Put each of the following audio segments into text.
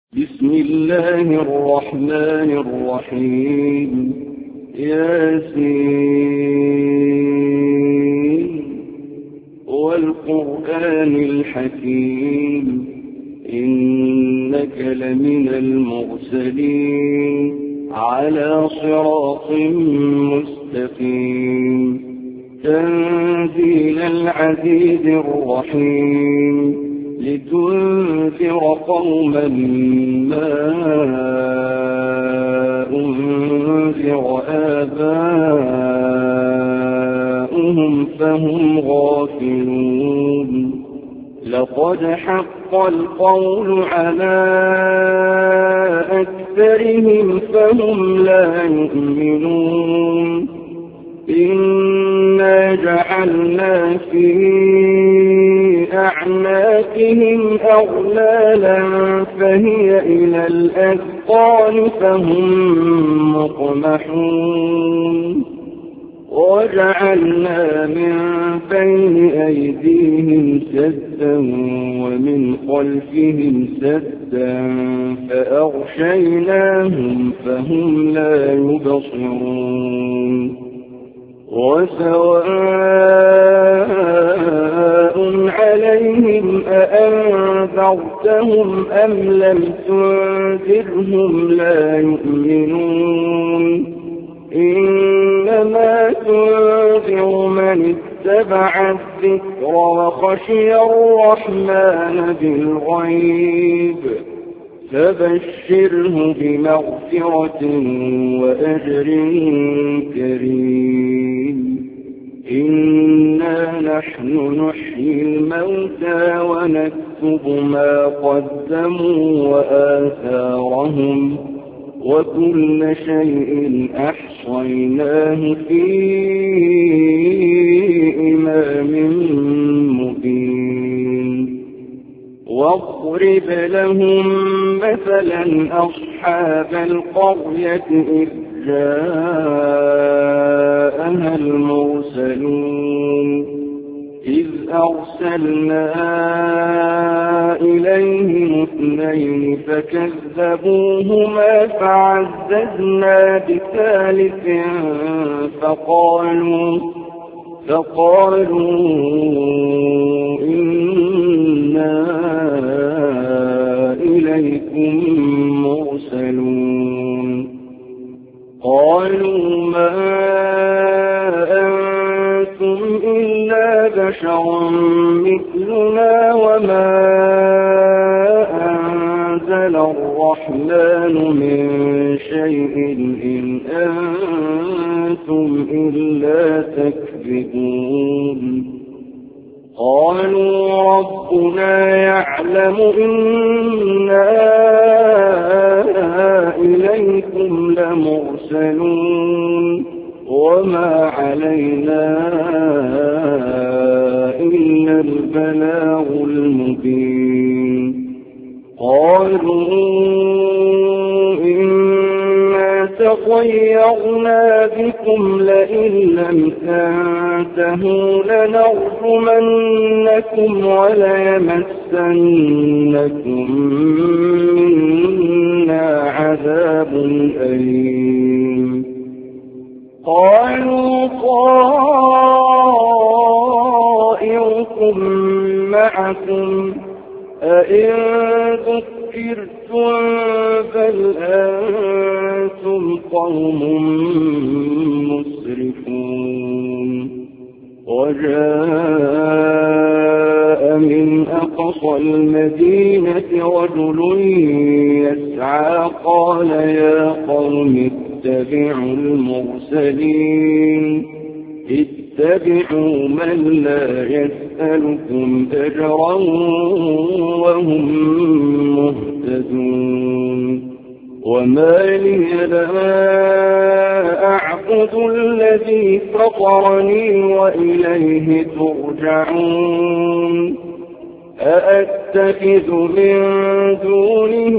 بسم الله الرحمن الرحيم ياسين والقرآن الحكيم إنك لمن المرسلين على صراط مستقيم تنزيل العزيز الرحيم لتنذر قوما ما أنذر آباؤهم فهم غافلون لقد حق القول على أكثرهم فهم لا يؤمنون إنا جعلنا في أعناقهم أغلالا فهي إلى الأذقان فهم مقمحون وجعلنا من بين أيديهم سدا ومن خلفهم سدا فأغشيناهم فهم لا يبصرون وسواء عليهم أأنذرتهم أم لم تنذرهم لا يؤمنون إنما تنذر من اتبع الذكر وخشي الرحمن بالغيب فبشره بمغفرة وأجر كريم إنا نحن نحيي الموتى ونكتب ما قدموا وآثارهم وكل شيء أحصيناه في إمام مبين واضرب لهم مثلا أصحاب القرية إذ جاءها المرسلون إذ أرسلنا إليهم اثنين فكذبوهما فعززنا بثالث فقالوا إنا إليكم مرسلون قالوا ما أنتم إلا بشر مثلنا وما أنزل الرحمن من شيء إن أنتم إلا تكذبون قالوا ربنا يعلم إنا إليكم لمرسلون وما علينا إلا البلاغ المبين قالوا إنا تطيرنا بكم لئن لم تنتهوا لنرجمنكم وليمسنكم منا عذاب أليم قالوا طائركم معكم أئن ذكرتم بل أنتم قوم مسرفون وجاء من أقصى المدينة رجل يسعى قال يا قوم اتبعوا المرسلين اتبعوا من لا يسألكم أجرا وهم مهتدون وما لي لا أعبد الذي فطرني وإليه ترجعون أأتخذ من دونه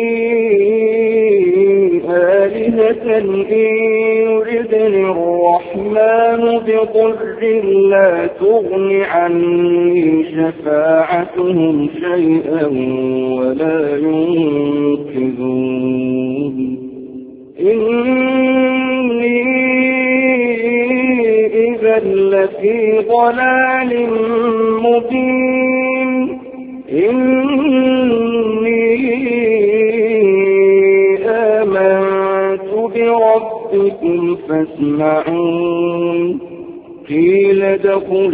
آلهة إن يردني الرحمن بضر لا تغن عني شفاعتهم شيئا ولا ينقذون يسمعون قيل ادخل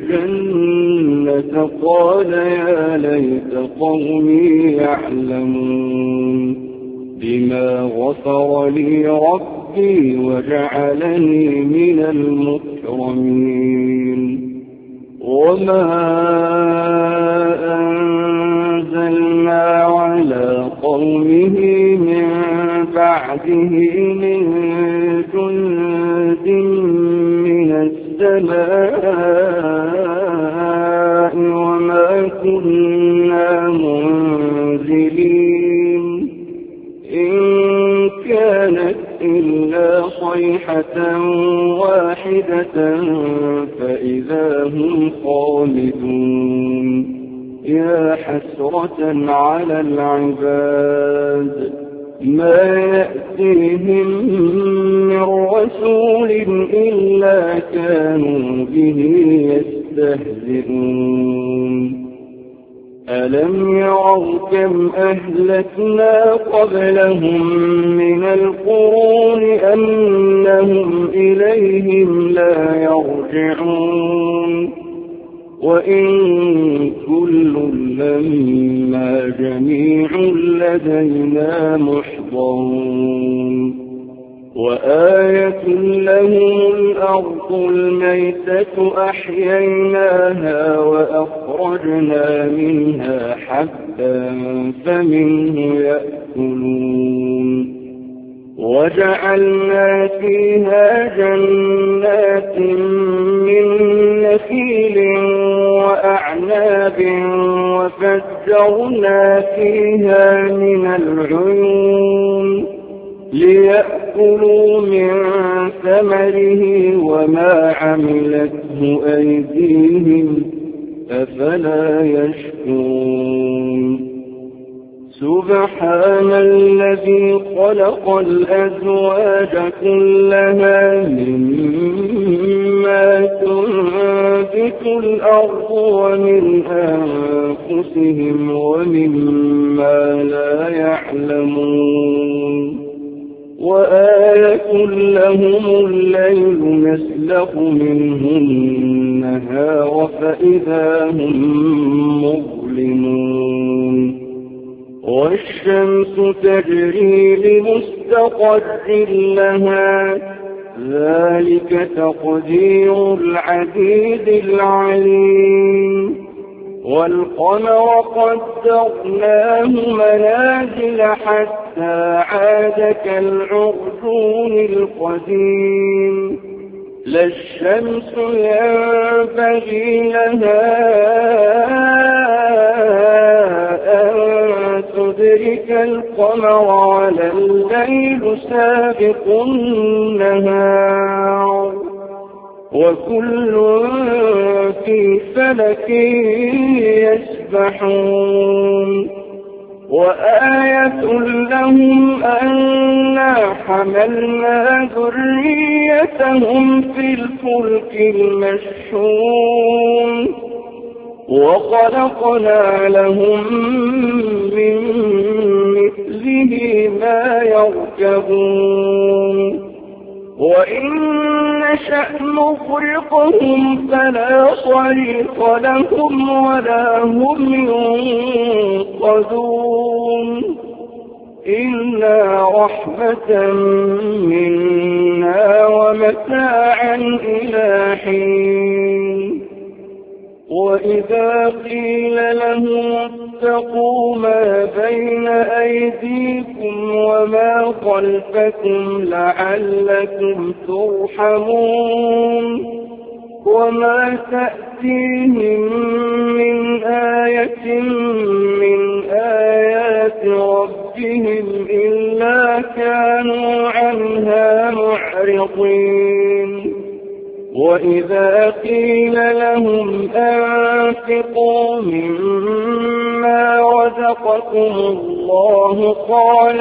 الجنة قال يا ليت قومي يعلمون بما غفر لي ربي وجعلني من المكرمين وما أنزلنا على قومه من بعده من جند من السماء وما كنا منزلين إن كانت إلا صيحة واحدة فإذا هم خالدون يا حسرة على العباد ما يأتيهم من رسول إلا كانوا به يستهزئون ألم يروا كم أهلكنا قبلهم من القرون أنهم إليهم لا يرجعون وإن كل لما جميع لدينا محضرون وآية لهم الأرض الميتة أحييناها وأخرجنا منها حبا فمنه يأكلون وجعلنا فيها جنات من نخيل وأعناب وفجرنا فيها من العيون ليأكلوا من ثمره وما عملته أيديهم أفلا يشكرون سبحان الذي خلق الأزواج كلها مما تنبت الأرض ومن أنفسهم ومما لا يعلمون وآية لهم الليل نسلخ منه النهار فإذا هم مظلمون والشمس تجري لمستقر لها ذلك تقدير العزيز العليم والقمر قدرناه منازل حتى عاد كالعرجون القديم لا الشمس ينبغي لها أن تدرك القمر ولا الليل سابق النهار وكل في فلك يسبحون وآية لهم أنا حملنا ذريتهم في الفلك المشحون وخلقنا لهم من مثله ما يركبون وإن نشأ نغرقهم فلا صريخ لهم ولا هم ينقذون إلا رحمة منا ومتاعا إلى حين وإذا قيل لهم اتقوا ما بين أيديكم وما خلفكم لعلكم ترحمون وما تأتيهم من آية من آيات ربهم إلا كانوا عنها معرضين وإذا قيل لهم أنفقوا مما رزقكم الله قال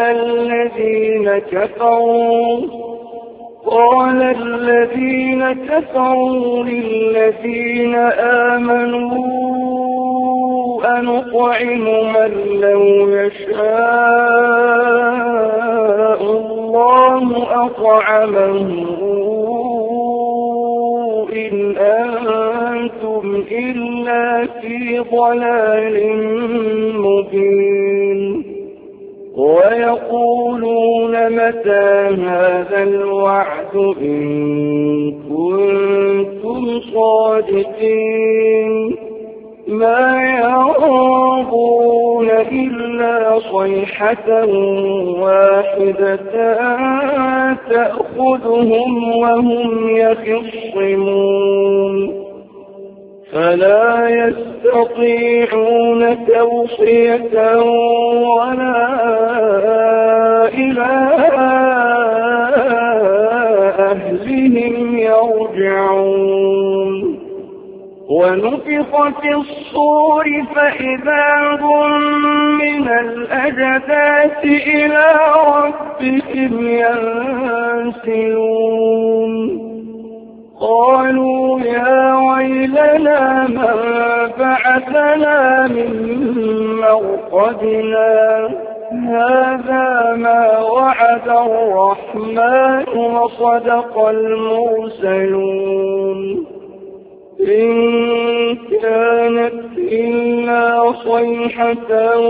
الذين كفروا للذين آمنوا أنطعم من لو يشاء الله أطعمه إن أنتم إلا في ضلال مبين ويقولون متى هذا الوعد إن كنتم صادقين ما ينظرون إلا صيحة واحدة تأخذهم وهم يخصمون فلا يستطيعون توصية ولا إلى أهلهم يرجعون ونفخ في الصور فإذا هم من الأجداث إلى ربهم ينسلون قالوا يا ويلنا من بعثنا من مرقدنا هذا ما وعد الرحمن وصدق المرسلون إن كانت إلا صيحة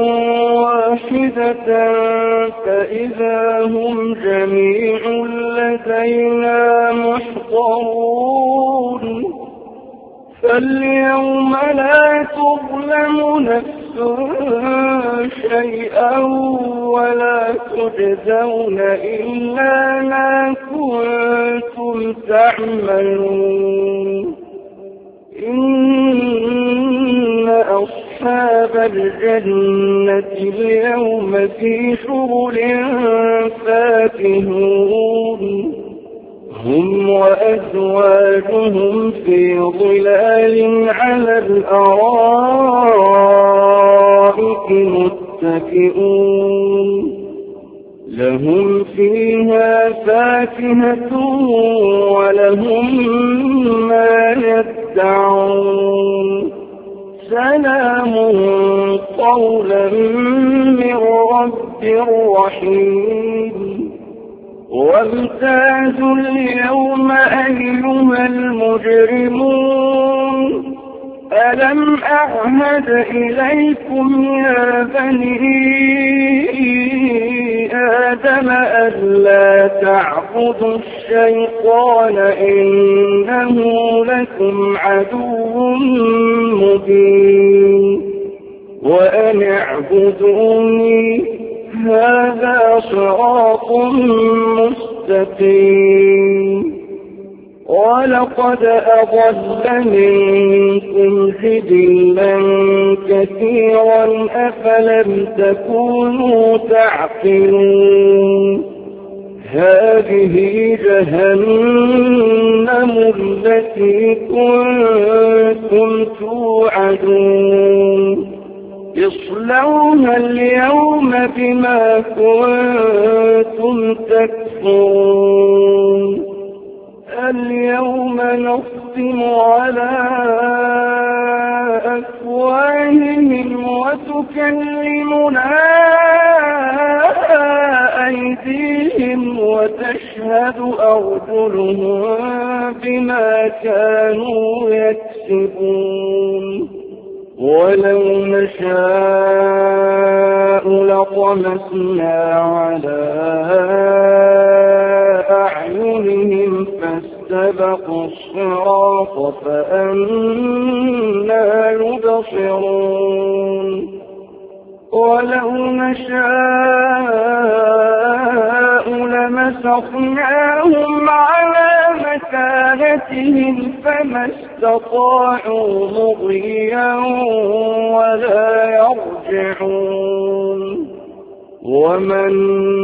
واحدة فإذا هم جميع لدينا محضرون فاليوم لا تظلم نفس شيئا ولا تجزون إلا ما كنتم تعملون إن أصحاب الجنة اليوم في شغل فاكهون هم وأزواجهم في ظلال على الأرائك متكئون لهم فيها فاكهة ولهم ما يدعون سلام قولا من رب رحيم وامتازوا اليوم أيها المجرمون ألم أعهد إليكم يا بني آدم ألا تعبدوا الشيطان إنه لكم عدو مبين وأن اعبدوني هذا صراط مستقيم ولقد أضل منكم جبلا كثيرا أفلم تكونوا تعقلون هذه جهنم التي كنتم توعدون اصلوها اليوم بما كنتم تكفرون اليوم نختم على أفواههم وتكلمنا أيديهم وتشهد أرجلهم بما كانوا يكسبون ولو نشاء لطمسنا على أعينهم فاستبقوا الصراط فأنى يبصرون ولو نشاء لمسخناهم على مكانتهم فما استطاعوا مضيا ولا يرجعون ومن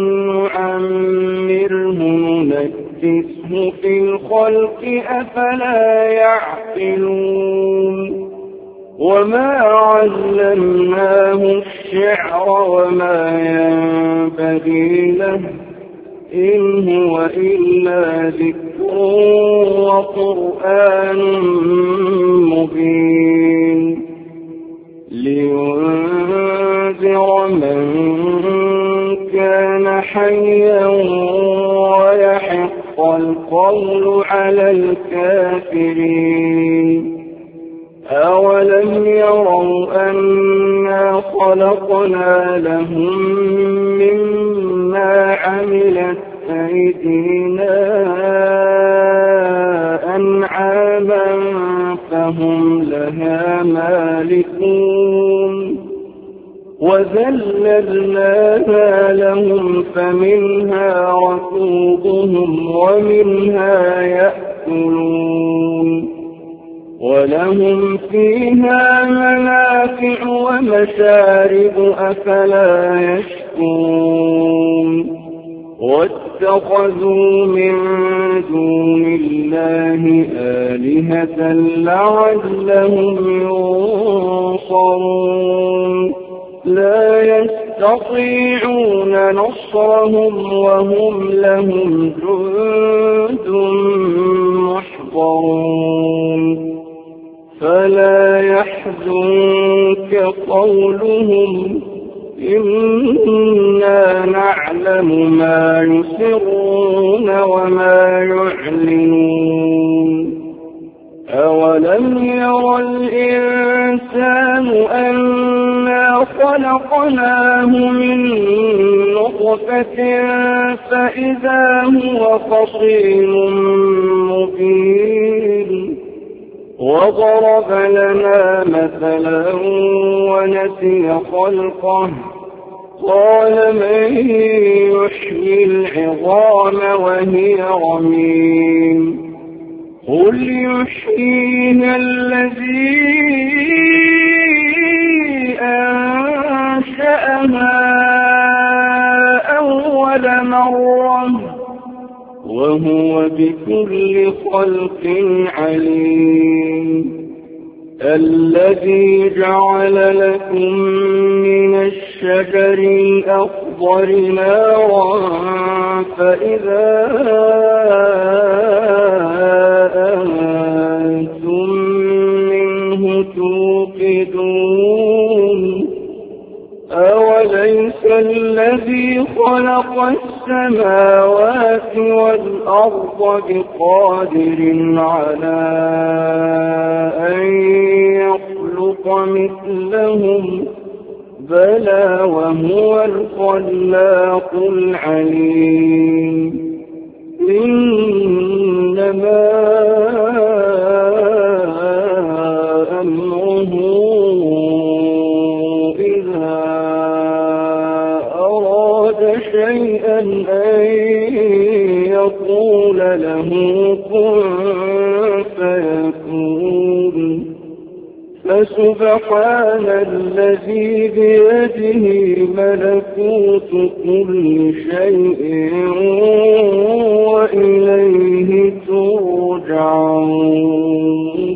نعمره ننكسه في الخلق أفلا يعقلون وما علمناه الشعر وما ينبغي له إن هو إلا ذكر وقرآن مبين لينذر من كان حيا ويحق القول على الكافرين أولم يروا أنا خلقنا لهم مما عملت أيدينا أنعاما فهم لها مالكون وذللناها لهم فمنها ركوبهم ومنها يأكلون ولهم فيها منافع ومشارب أفلا يشكرون واتخذوا من دون الله آلهة لعلهم ينصرون لا يستطيعون نصرهم وهم لهم جند محضرون فلا يحزنك قولهم إنا نعلم ما يسرون وما يعلنون أولم ير الإنسان أنا خلقناه من نطفة فإذا هو خصيم مبين وضرب لنا مثلا ونسي خلقه قال من يحيي العظام وهي رميم قل يحييها الذي أنشأها أول مرة وهو بكل خلق عليم الذي جعل لكم من الشجر الأخضر نارا فإذا أنتم منه توقدون أوليس الذي خلق السماوات والأرض بقادر على أن يخلق مثلهم بلى وهو الخلاق العليم إنما أمره إذا أراد شيئا أن يقول له كن فيكون فسبحان الذي بيده ملكوت كل شيء وإليه ترجعون